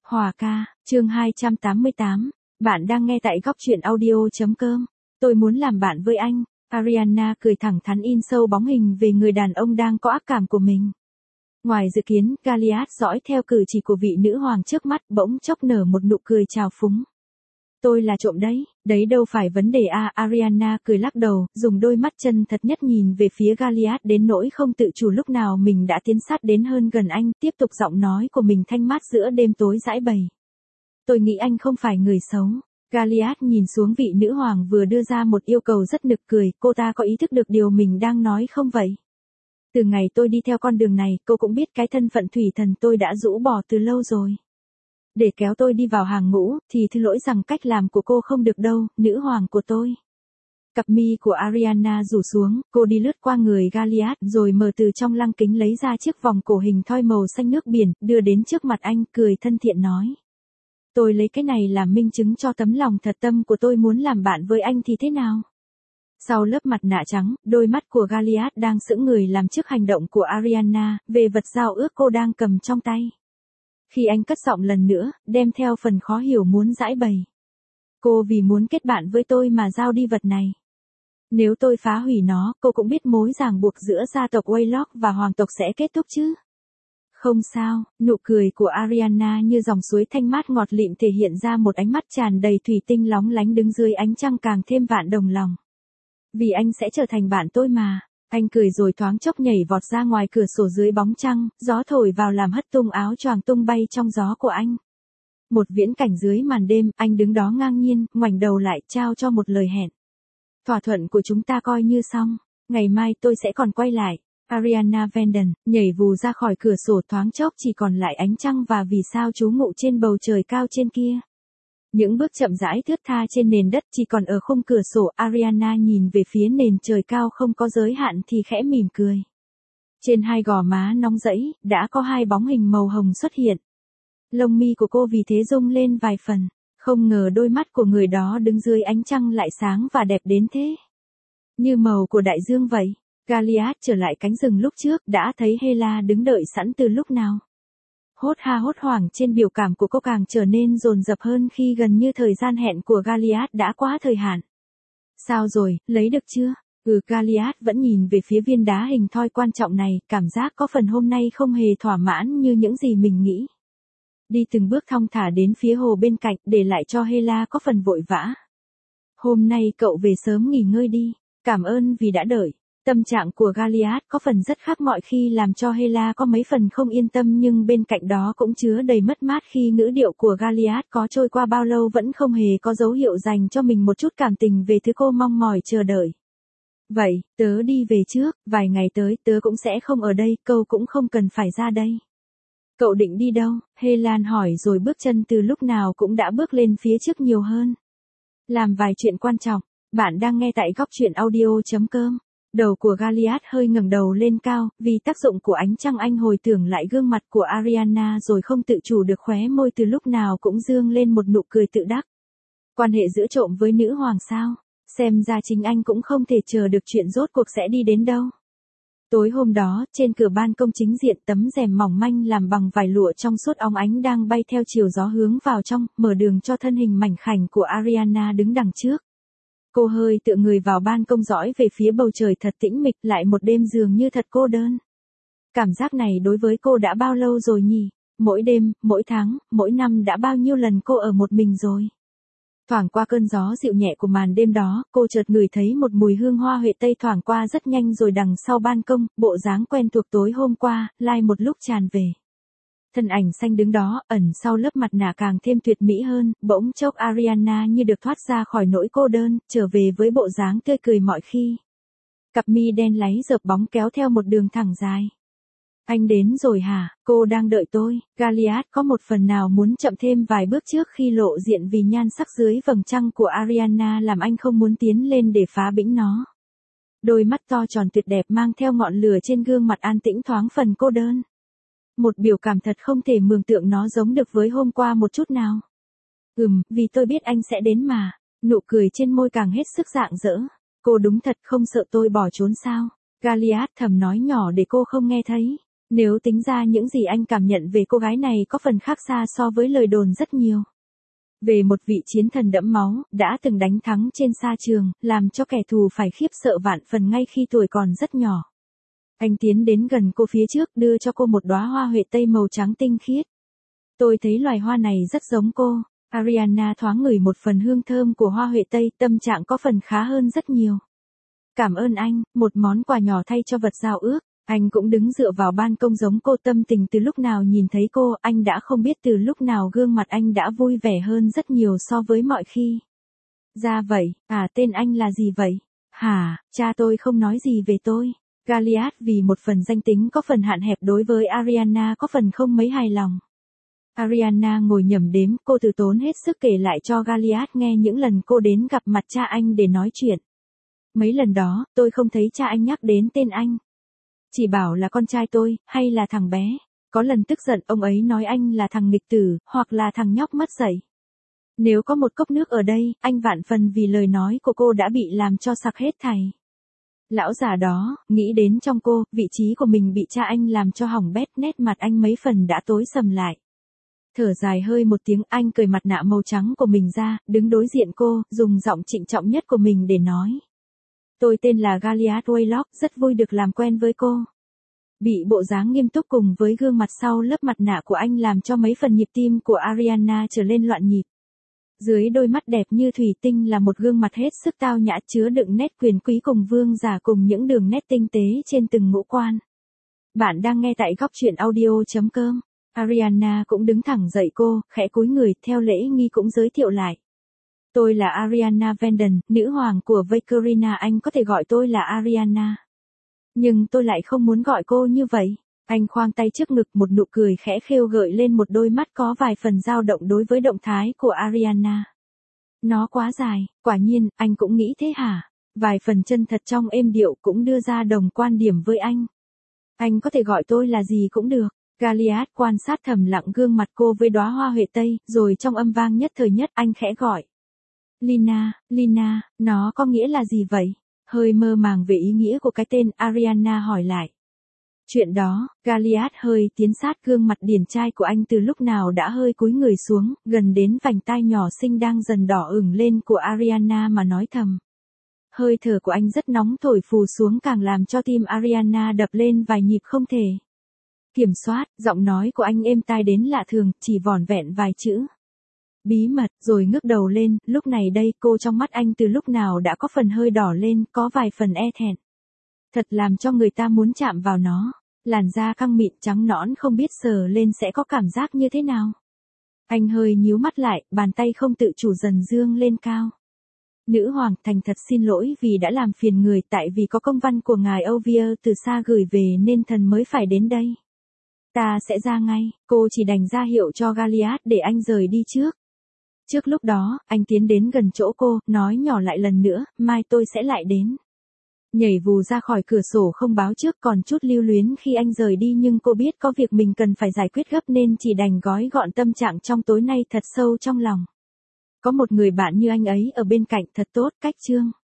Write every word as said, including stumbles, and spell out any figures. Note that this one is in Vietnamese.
Hòa ca, chương hai trăm tám mươi tám. Bạn đang nghe tại góc truyện audio.com. Tôi muốn làm bạn với anh. Ariana cười thẳng thắn in sâu bóng hình về người đàn ông đang có ác cảm của mình. Ngoài dự kiến, Goliath dõi theo cử chỉ của vị nữ hoàng trước mắt bỗng chốc nở một nụ cười trào phúng. Tôi là trộm đấy, đấy đâu phải vấn đề à. Ariana cười lắc đầu, dùng đôi mắt chân thật nhất nhìn về phía Goliath đến nỗi không tự chủ lúc nào mình đã tiến sát đến hơn gần anh, tiếp tục giọng nói của mình thanh mát giữa đêm tối dãi bầy. Tôi nghĩ anh không phải người xấu. Goliath nhìn xuống vị nữ hoàng vừa đưa ra một yêu cầu rất nực cười, cô ta có ý thức được điều mình đang nói không vậy? Từ ngày tôi đi theo con đường này, cô cũng biết cái thân phận thủy thần tôi đã rũ bỏ từ lâu rồi. Để kéo tôi đi vào hàng ngũ, thì thứ lỗi rằng cách làm của cô không được đâu, nữ hoàng của tôi. Cặp mi của Ariana rủ xuống, cô đi lướt qua người Goliath rồi mở từ trong lăng kính lấy ra chiếc vòng cổ hình thoi màu xanh nước biển, đưa đến trước mặt anh, cười thân thiện nói. Tôi lấy cái này làm minh chứng cho tấm lòng thật tâm của tôi muốn làm bạn với anh thì thế nào? Sau lớp mặt nạ trắng, đôi mắt của Goliath đang sững người làm trước hành động của Ariana, về vật giao ước cô đang cầm trong tay. Khi anh cất giọng lần nữa, đem theo phần khó hiểu muốn giãi bày. Cô vì muốn kết bạn với tôi mà giao đi vật này. Nếu tôi phá hủy nó, cô cũng biết mối ràng buộc giữa gia tộc Waylock và hoàng tộc sẽ kết thúc chứ. Không sao, nụ cười của Ariana như dòng suối thanh mát ngọt lịm thể hiện ra một ánh mắt tràn đầy thủy tinh lóng lánh đứng dưới ánh trăng càng thêm vạn đồng lòng. Vì anh sẽ trở thành bạn tôi mà. Anh cười rồi thoáng chốc nhảy vọt ra ngoài cửa sổ dưới bóng trăng, gió thổi vào làm hất tung áo choàng tung bay trong gió của anh. Một viễn cảnh dưới màn đêm, anh đứng đó ngang nhiên, ngoảnh đầu lại trao cho một lời hẹn. Thỏa thuận của chúng ta coi như xong, ngày mai tôi sẽ còn quay lại. Ariana Vanden nhảy vù ra khỏi cửa sổ thoáng chốc chỉ còn lại ánh trăng và vì sao trú ngụ trên bầu trời cao trên kia. Những bước chậm rãi thướt tha trên nền đất chỉ còn ở khung cửa sổ. Ariana nhìn về phía nền trời cao không có giới hạn thì khẽ mỉm cười. Trên hai gò má nóng rẫy, đã có hai bóng hình màu hồng xuất hiện. Lông mi của cô vì thế rung lên vài phần. Không ngờ đôi mắt của người đó đứng dưới ánh trăng lại sáng và đẹp đến thế. Như màu của đại dương vậy. Goliath trở lại cánh rừng lúc trước, đã thấy Hela đứng đợi sẵn từ lúc nào. Hốt ha hốt hoảng trên biểu cảm của cô càng trở nên dồn dập hơn khi gần như thời gian hẹn của Goliath đã quá thời hạn. Sao rồi, lấy được chưa? Ừ, Goliath vẫn nhìn về phía viên đá hình thoi quan trọng này, cảm giác có phần hôm nay không hề thỏa mãn như những gì mình nghĩ. Đi từng bước thong thả đến phía hồ bên cạnh, để lại cho Hela có phần vội vã. Hôm nay cậu về sớm nghỉ ngơi đi, cảm ơn vì đã đợi. Tâm trạng của Goliath có phần rất khác mọi khi làm cho Hela có mấy phần không yên tâm nhưng bên cạnh đó cũng chứa đầy mất mát khi ngữ điệu của Goliath có trôi qua bao lâu vẫn không hề có dấu hiệu dành cho mình một chút cảm tình về thứ cô mong mỏi chờ đợi. Vậy, tớ đi về trước, vài ngày tới tớ cũng sẽ không ở đây, cậu cũng không cần phải ra đây. Cậu định đi đâu? Hela hỏi rồi bước chân từ lúc nào cũng đã bước lên phía trước nhiều hơn. Làm vài chuyện quan trọng, bạn đang nghe tại góc truyện audio.com. Đầu của Goliath hơi ngẩng đầu lên cao, vì tác dụng của ánh trăng anh hồi tưởng lại gương mặt của Ariana rồi không tự chủ được khóe môi từ lúc nào cũng dương lên một nụ cười tự đắc. Quan hệ giữa trộm với nữ hoàng sao? Xem ra chính anh cũng không thể chờ được chuyện rốt cuộc sẽ đi đến đâu. Tối hôm đó, trên cửa ban công chính diện tấm rèm mỏng manh làm bằng vải lụa trong suốt óng ánh đang bay theo chiều gió hướng vào trong, mở đường cho thân hình mảnh khảnh của Ariana đứng đằng trước. Cô hơi tựa người vào ban công dõi về phía bầu trời thật tĩnh mịch, lại một đêm dường như thật cô đơn. Cảm giác này đối với cô đã bao lâu rồi nhỉ? Mỗi đêm, mỗi tháng, mỗi năm đã bao nhiêu lần cô ở một mình rồi? Thoảng qua cơn gió dịu nhẹ của màn đêm đó, cô chợt ngửi thấy một mùi hương hoa huệ tây thoảng qua rất nhanh rồi đằng sau ban công, bộ dáng quen thuộc tối hôm qua, lai một lúc tràn về. Thân ảnh xanh đứng đó, ẩn sau lớp mặt nạ càng thêm tuyệt mỹ hơn, bỗng chốc Ariana như được thoát ra khỏi nỗi cô đơn, trở về với bộ dáng tươi cười mọi khi. Cặp mi đen láy dợp bóng kéo theo một đường thẳng dài. Anh đến rồi hả? Cô đang đợi tôi. Goliath có một phần nào muốn chậm thêm vài bước trước khi lộ diện vì nhan sắc dưới vầng trăng của Ariana làm anh không muốn tiến lên để phá bĩnh nó. Đôi mắt to tròn tuyệt đẹp mang theo ngọn lửa trên gương mặt an tĩnh thoáng phần cô đơn. Một biểu cảm thật không thể mường tượng nó giống được với hôm qua một chút nào. Ừm, vì tôi biết anh sẽ đến mà. Nụ cười trên môi càng hết sức rạng rỡ. Cô đúng thật không sợ tôi bỏ trốn sao? Goliath thầm nói nhỏ để cô không nghe thấy. Nếu tính ra những gì anh cảm nhận về cô gái này có phần khác xa so với lời đồn rất nhiều. Về một vị chiến thần đẫm máu, đã từng đánh thắng trên sa trường, làm cho kẻ thù phải khiếp sợ vạn phần ngay khi tuổi còn rất nhỏ. Anh tiến đến gần cô phía trước, đưa cho cô một đóa hoa huệ tây màu trắng tinh khiết. Tôi thấy loài hoa này rất giống cô. Ariana thoáng ngửi một phần hương thơm của hoa huệ tây, tâm trạng có phần khá hơn rất nhiều. Cảm ơn anh, một món quà nhỏ thay cho vật giao ước. Anh cũng đứng dựa vào ban công giống cô, tâm tình từ lúc nào nhìn thấy cô, anh đã không biết từ lúc nào gương mặt anh đã vui vẻ hơn rất nhiều so với mọi khi. Ra vậy, à tên anh là gì vậy? Hả, cha tôi không nói gì về tôi. Goliath vì một phần danh tính có phần hạn hẹp đối với Ariana có phần không mấy hài lòng. Ariana ngồi nhẩm đếm, cô từ tốn hết sức kể lại cho Goliath nghe những lần cô đến gặp mặt cha anh để nói chuyện. Mấy lần đó, tôi không thấy cha anh nhắc đến tên anh. Chỉ bảo là con trai tôi, hay là thằng bé. Có lần tức giận ông ấy nói anh là thằng nghịch tử, hoặc là thằng nhóc mất dạy. Nếu có một cốc nước ở đây, anh vạn phần vì lời nói của cô đã bị làm cho sặc hết thảy. Lão già đó, nghĩ đến trong cô, vị trí của mình bị cha anh làm cho hỏng bét, nét mặt anh mấy phần đã tối sầm lại. Thở dài hơi một tiếng, anh cởi mặt nạ màu trắng của mình ra, đứng đối diện cô, dùng giọng trịnh trọng nhất của mình để nói. Tôi tên là Goliath Waylock, rất vui được làm quen với cô. Bị bộ dáng nghiêm túc cùng với gương mặt sau lớp mặt nạ của anh làm cho mấy phần nhịp tim của Ariana trở lên loạn nhịp. Dưới đôi mắt đẹp như thủy tinh là một gương mặt hết sức tao nhã chứa đựng nét quyền quý cùng vương giả cùng những đường nét tinh tế trên từng ngũ quan. Bạn đang nghe tại góc truyện audio chấm com. Ariana cũng đứng thẳng dậy, cô, khẽ cúi người, theo lễ nghi cũng giới thiệu lại. Tôi là Ariana Vanden, nữ hoàng của Vakerina, anh có thể gọi tôi là Ariana. Nhưng tôi lại không muốn gọi cô như vậy. Anh khoang tay trước ngực, một nụ cười khẽ khêu gợi lên một đôi mắt có vài phần dao động đối với động thái của Ariana. Nó quá dài, quả nhiên, anh cũng nghĩ thế hả? Vài phần chân thật trong êm điệu cũng đưa ra đồng quan điểm với anh. Anh có thể gọi tôi là gì cũng được. Goliath quan sát thầm lặng gương mặt cô với đóa hoa huệ tây, rồi trong âm vang nhất thời nhất anh khẽ gọi. Lina, Lina, nó có nghĩa là gì vậy? Hơi mơ màng về ý nghĩa của cái tên, Ariana hỏi lại. Chuyện đó, Goliath hơi tiến sát gương mặt điển trai của anh từ lúc nào đã hơi cúi người xuống, gần đến vành tai nhỏ xinh đang dần đỏ ửng lên của Ariana mà nói thầm. Hơi thở của anh rất nóng thổi phù xuống càng làm cho tim Ariana đập lên vài nhịp không thể kiểm soát, giọng nói của anh êm tai đến lạ thường, chỉ vỏn vẹn vài chữ. Bí mật, rồi ngước đầu lên, lúc này đây cô trong mắt anh từ lúc nào đã có phần hơi đỏ lên, có vài phần e thẹn. Thật làm cho người ta muốn chạm vào nó, làn da căng mịn trắng nõn không biết sờ lên sẽ có cảm giác như thế nào. Anh hơi nhíu mắt lại, bàn tay không tự chủ dần dương lên cao. Nữ hoàng, thành thật xin lỗi vì đã làm phiền người, tại vì có công văn của ngài Ovier từ xa gửi về nên thần mới phải đến đây. Ta sẽ ra ngay, cô chỉ đành ra hiệu cho Goliath để anh rời đi trước. Trước lúc đó, anh tiến đến gần chỗ cô, nói nhỏ lại lần nữa, mai tôi sẽ lại đến. Nhảy vù ra khỏi cửa sổ không báo trước, còn chút lưu luyến khi anh rời đi, nhưng cô biết có việc mình cần phải giải quyết gấp nên chỉ đành gói gọn tâm trạng trong tối nay thật sâu trong lòng. Có một người bạn như anh ấy ở bên cạnh thật tốt, cách chương.